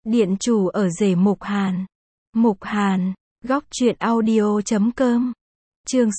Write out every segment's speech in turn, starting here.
Điện chủ ở rể Mục Hàn. Mục Hàn, góc truyện audio.com. Chương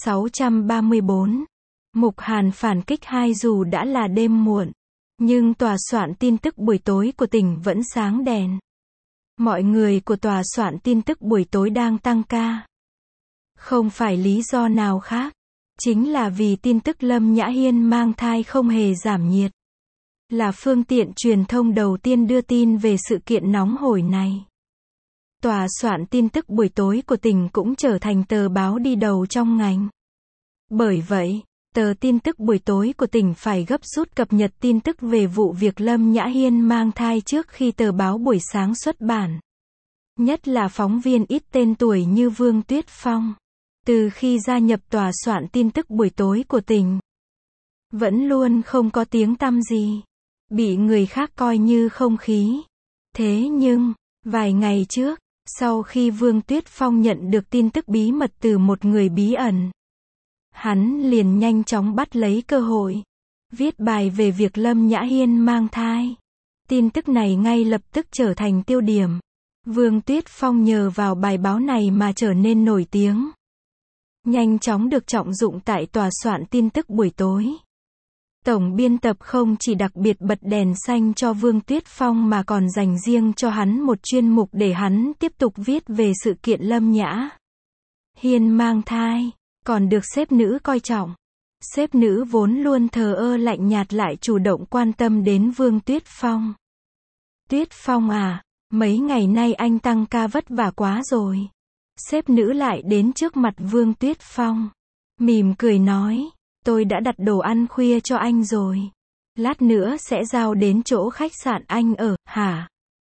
634. Mục Hàn phản kích hai. Dù đã là đêm muộn, nhưng tòa soạn tin tức buổi tối của tỉnh vẫn sáng đèn. Mọi người của tòa soạn tin tức buổi tối đang tăng ca. Không phải lý do nào khác, chính là vì tin tức Lâm Nhã Hiên mang thai không hề giảm nhiệt. Là phương tiện truyền thông đầu tiên đưa tin về sự kiện nóng hổi này. Tòa soạn tin tức buổi tối của tỉnh cũng trở thành tờ báo đi đầu trong ngành. Bởi vậy, tờ tin tức buổi tối của tỉnh phải gấp rút cập nhật tin tức về vụ việc Lâm Nhã Hiên mang thai trước khi tờ báo buổi sáng xuất bản. Nhất là phóng viên ít tên tuổi như Vương Tuyết Phong. Từ khi gia nhập tòa soạn tin tức buổi tối của tỉnh, vẫn luôn không có tiếng tăm gì. Bị người khác coi như không khí. Thế nhưng, vài ngày trước, sau khi Vương Tuyết Phong nhận được tin tức bí mật từ một người bí ẩn, hắn liền nhanh chóng bắt lấy cơ hội, viết bài về việc Lâm Nhã Hiên mang thai. Tin tức này ngay lập tức trở thành tiêu điểm. Vương Tuyết Phong nhờ vào bài báo này mà trở nên nổi tiếng. Nhanh chóng được trọng dụng tại tòa soạn tin tức buổi tối. Tổng biên tập không chỉ đặc biệt bật đèn xanh cho Vương Tuyết Phong mà còn dành riêng cho hắn một chuyên mục để hắn tiếp tục viết về sự kiện Lâm Nhã Hiên mang thai, còn được sếp nữ coi trọng. Sếp nữ vốn luôn thờ ơ lạnh nhạt lại chủ động quan tâm đến Vương Tuyết Phong. Tuyết Phong à, mấy ngày nay anh tăng ca vất vả quá rồi. Sếp nữ lại đến trước mặt Vương Tuyết Phong, mỉm cười nói, tôi đã đặt đồ ăn khuya cho anh rồi. Lát nữa sẽ giao đến chỗ khách sạn anh ở, hả?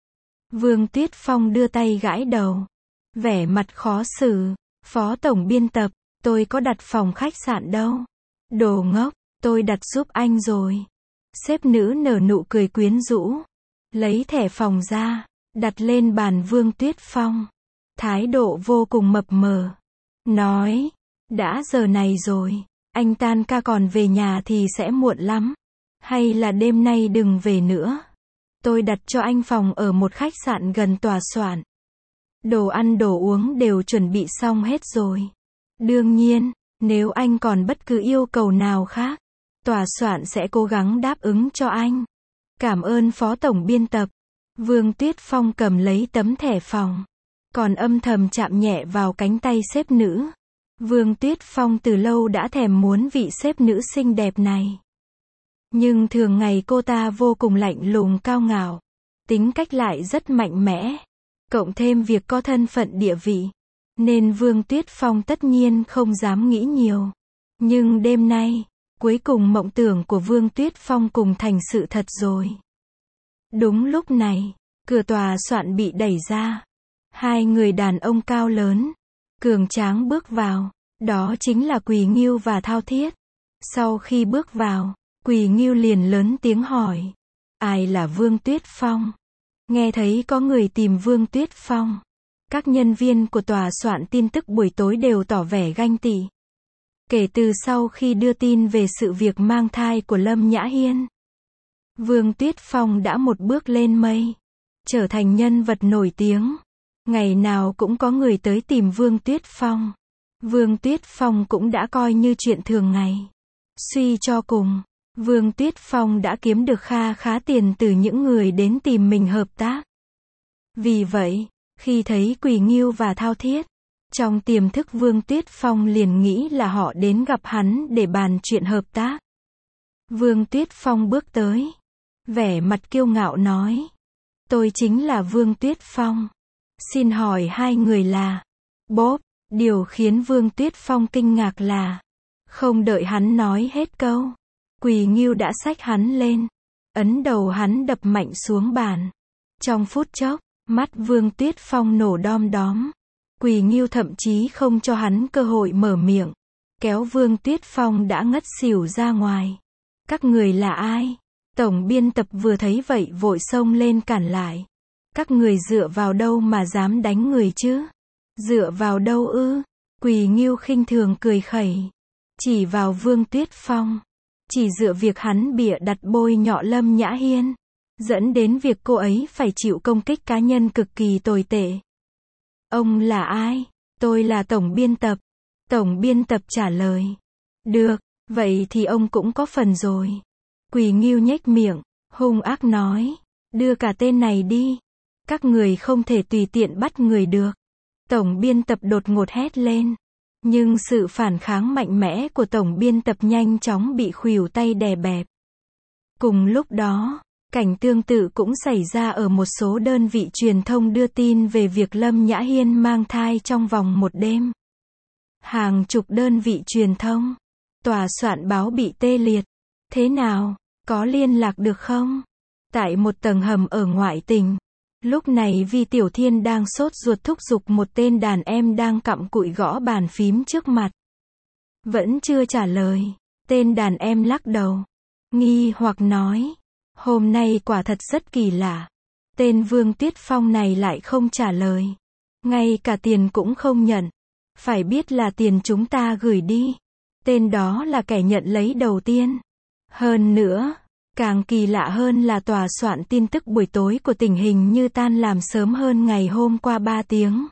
Vương Tuyết Phong đưa tay gãi đầu, vẻ mặt khó xử. Phó tổng biên tập, tôi có đặt phòng khách sạn đâu. Đồ ngốc, tôi đặt giúp anh rồi. Sếp nữ nở nụ cười quyến rũ, lấy thẻ phòng ra, đặt lên bàn Vương Tuyết Phong. Thái độ vô cùng mập mờ. Nói, đã giờ này rồi, anh tan ca còn về nhà thì sẽ muộn lắm. Hay là đêm nay đừng về nữa. Tôi đặt cho anh phòng ở một khách sạn gần tòa soạn. Đồ ăn đồ uống đều chuẩn bị xong hết rồi. Đương nhiên, nếu anh còn bất cứ yêu cầu nào khác, tòa soạn sẽ cố gắng đáp ứng cho anh. Cảm ơn phó tổng biên tập. Vương Tuyết Phong cầm lấy tấm thẻ phòng, còn âm thầm chạm nhẹ vào cánh tay sếp nữ. Vương Tuyết Phong từ lâu đã thèm muốn vị sếp nữ xinh đẹp này. Nhưng thường ngày cô ta vô cùng lạnh lùng cao ngạo, tính cách lại rất mạnh mẽ, cộng thêm việc có thân phận địa vị, nên Vương Tuyết Phong tất nhiên không dám nghĩ nhiều. Nhưng đêm nay, cuối cùng mộng tưởng của Vương Tuyết Phong cùng thành sự thật rồi. Đúng lúc này, cửa tòa soạn bị đẩy ra. Hai người đàn ông cao lớn, cường tráng bước vào. Đó chính là Quỳ Ngưu và Thao Thiết. Sau khi bước vào, Quỳ Ngưu liền lớn tiếng hỏi, ai là Vương Tuyết Phong? Nghe thấy có người tìm Vương Tuyết Phong, các nhân viên của tòa soạn tin tức buổi tối đều tỏ vẻ ganh tị. Kể từ sau khi đưa tin về sự việc mang thai của Lâm Nhã Hiên, Vương Tuyết Phong đã một bước lên mây, trở thành nhân vật nổi tiếng. Ngày nào cũng có người tới tìm Vương Tuyết Phong. Vương Tuyết Phong cũng đã coi như chuyện thường ngày. Suy cho cùng, Vương Tuyết Phong đã kiếm được kha khá tiền từ những người đến tìm mình hợp tác. Vì vậy, khi thấy Quỳ Ngưu và Thao Thiết, trong tiềm thức Vương Tuyết Phong liền nghĩ là họ đến gặp hắn để bàn chuyện hợp tác. Vương Tuyết Phong bước tới, vẻ mặt kiêu ngạo nói, tôi chính là Vương Tuyết Phong. Xin hỏi hai người là Bob. Điều khiến Vương Tuyết Phong kinh ngạc là, không đợi hắn nói hết câu, Quỳ Ngưu đã xách hắn lên, ấn đầu hắn đập mạnh xuống bàn. Trong phút chốc, mắt Vương Tuyết Phong nổ đom đóm. Quỳ Ngưu thậm chí không cho hắn cơ hội mở miệng, kéo Vương Tuyết Phong đã ngất xỉu ra ngoài. Các người là ai? Tổng biên tập vừa thấy vậy vội xông lên cản lại. Các người dựa vào đâu mà dám đánh người chứ? Dựa vào đâu ư? Quỳ Ngưu khinh thường cười khẩy, chỉ vào Vương Tuyết Phong, chỉ dựa việc hắn bịa đặt bôi nhọ Lâm Nhã Hiên. dẫn đến việc cô ấy phải chịu công kích cá nhân cực kỳ tồi tệ. Ông là ai? Tôi là tổng biên tập. Tổng biên tập trả lời. Được, vậy thì ông cũng có phần rồi. Quỳ Ngưu nhếch miệng, hung ác nói. Đưa cả tên này đi. Các người không thể tùy tiện bắt người được. Tổng biên tập đột ngột hét lên. Nhưng sự phản kháng mạnh mẽ của tổng biên tập nhanh chóng bị khuỷu tay đè bẹp. Cùng lúc đó, cảnh tương tự cũng xảy ra ở một số đơn vị truyền thông đưa tin về việc Lâm Nhã Hiên mang thai trong vòng một đêm. Hàng chục đơn vị truyền thông, tòa soạn báo bị tê liệt. Thế nào, có liên lạc được không? Tại một tầng hầm ở ngoại tỉnh, lúc này Vi Tiểu Thiên đang sốt ruột thúc giục một tên đàn em đang cặm cụi gõ bàn phím trước mặt. Vẫn chưa trả lời. Tên đàn em lắc đầu, nghi hoặc nói. Hôm nay quả thật rất kỳ lạ. Tên Vương Tuyết Phong này lại không trả lời. Ngay cả tiền cũng không nhận. Phải biết là tiền chúng ta gửi đi. Tên đó là kẻ nhận lấy đầu tiên. Hơn nữa, càng kỳ lạ hơn là tòa soạn tin tức buổi tối của tỉnh hình như tan làm sớm hơn ngày hôm qua 3 tiếng.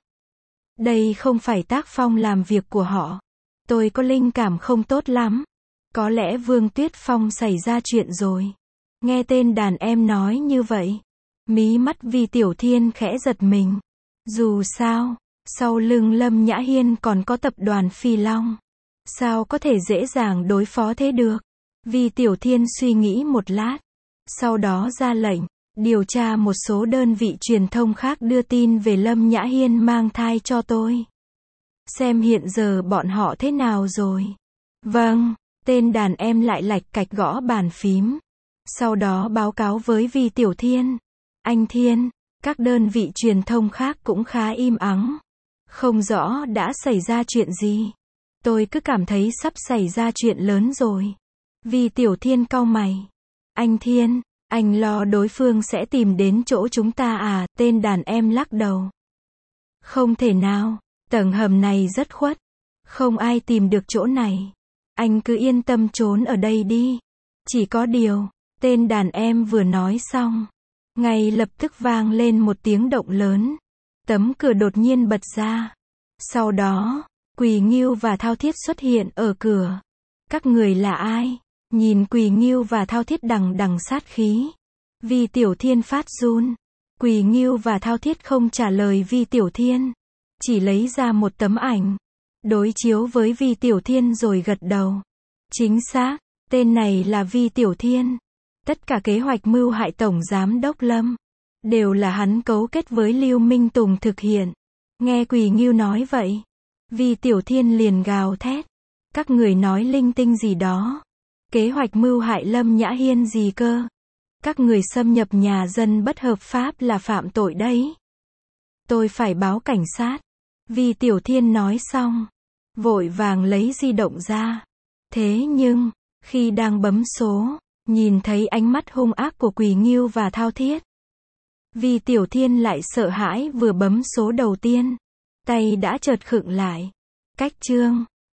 Đây không phải tác phong làm việc của họ. Tôi có linh cảm không tốt lắm. Có lẽ Vương Tuyết Phong xảy ra chuyện rồi. Nghe tên đàn em nói như vậy, mí mắt Vi Tiểu Thiên khẽ giật mình. Dù sao, sau lưng Lâm Nhã Hiên còn có tập đoàn Phi Long. Sao có thể dễ dàng đối phó thế được? Vi Tiểu Thiên suy nghĩ một lát. Sau đó ra lệnh, điều tra một số đơn vị truyền thông khác đưa tin về Lâm Nhã Hiên mang thai cho tôi. Xem hiện giờ bọn họ thế nào rồi. Vâng, tên đàn em lại lạch cạch gõ bàn phím. Sau đó báo cáo với Vi Tiểu Thiên. Anh Thiên, các đơn vị truyền thông khác cũng khá im ắng. Không rõ đã xảy ra chuyện gì. Tôi cứ cảm thấy sắp xảy ra chuyện lớn rồi. Vi Tiểu Thiên cau mày. Anh Thiên, anh lo đối phương sẽ tìm đến chỗ chúng ta à? Tên đàn em lắc đầu. Không thể nào, tầng hầm này rất khuất. Không ai tìm được chỗ này. Anh cứ yên tâm trốn ở đây đi. Chỉ có điều, tên đàn em vừa nói xong, ngay lập tức vang lên một tiếng động lớn. Tấm cửa đột nhiên bật ra. Sau đó, Quỳ Ngưu và Thao Thiết xuất hiện ở cửa. Các người là ai? Nhìn Quỳ Ngưu và Thao Thiết đằng đằng sát khí. Vi Tiểu Thiên phát run. Quỳ Ngưu và Thao Thiết không trả lời Vi Tiểu Thiên. Chỉ lấy ra một tấm ảnh. Đối chiếu với Vi Tiểu Thiên rồi gật đầu. Chính xác, tên này là Vi Tiểu Thiên. Tất cả kế hoạch mưu hại Tổng Giám đốc Lâm đều là hắn cấu kết với Lưu Minh Tùng thực hiện. Nghe Quỳ Ngưu nói vậy, Vi Tiểu Thiên liền gào thét. Các người nói linh tinh gì đó. Kế hoạch mưu hại Lâm Nhã Hiên gì cơ. Các người xâm nhập nhà dân bất hợp pháp là phạm tội đấy. Tôi phải báo cảnh sát. Vi Tiểu Thiên nói xong, vội vàng lấy di động ra. Thế nhưng, khi đang bấm số, nhìn thấy ánh mắt hung ác của Quỳ Ngưu và Thao Thiết, Vi Tiểu Thiên lại sợ hãi vừa bấm số đầu tiên. Tay đã chợt khựng lại. Cách chương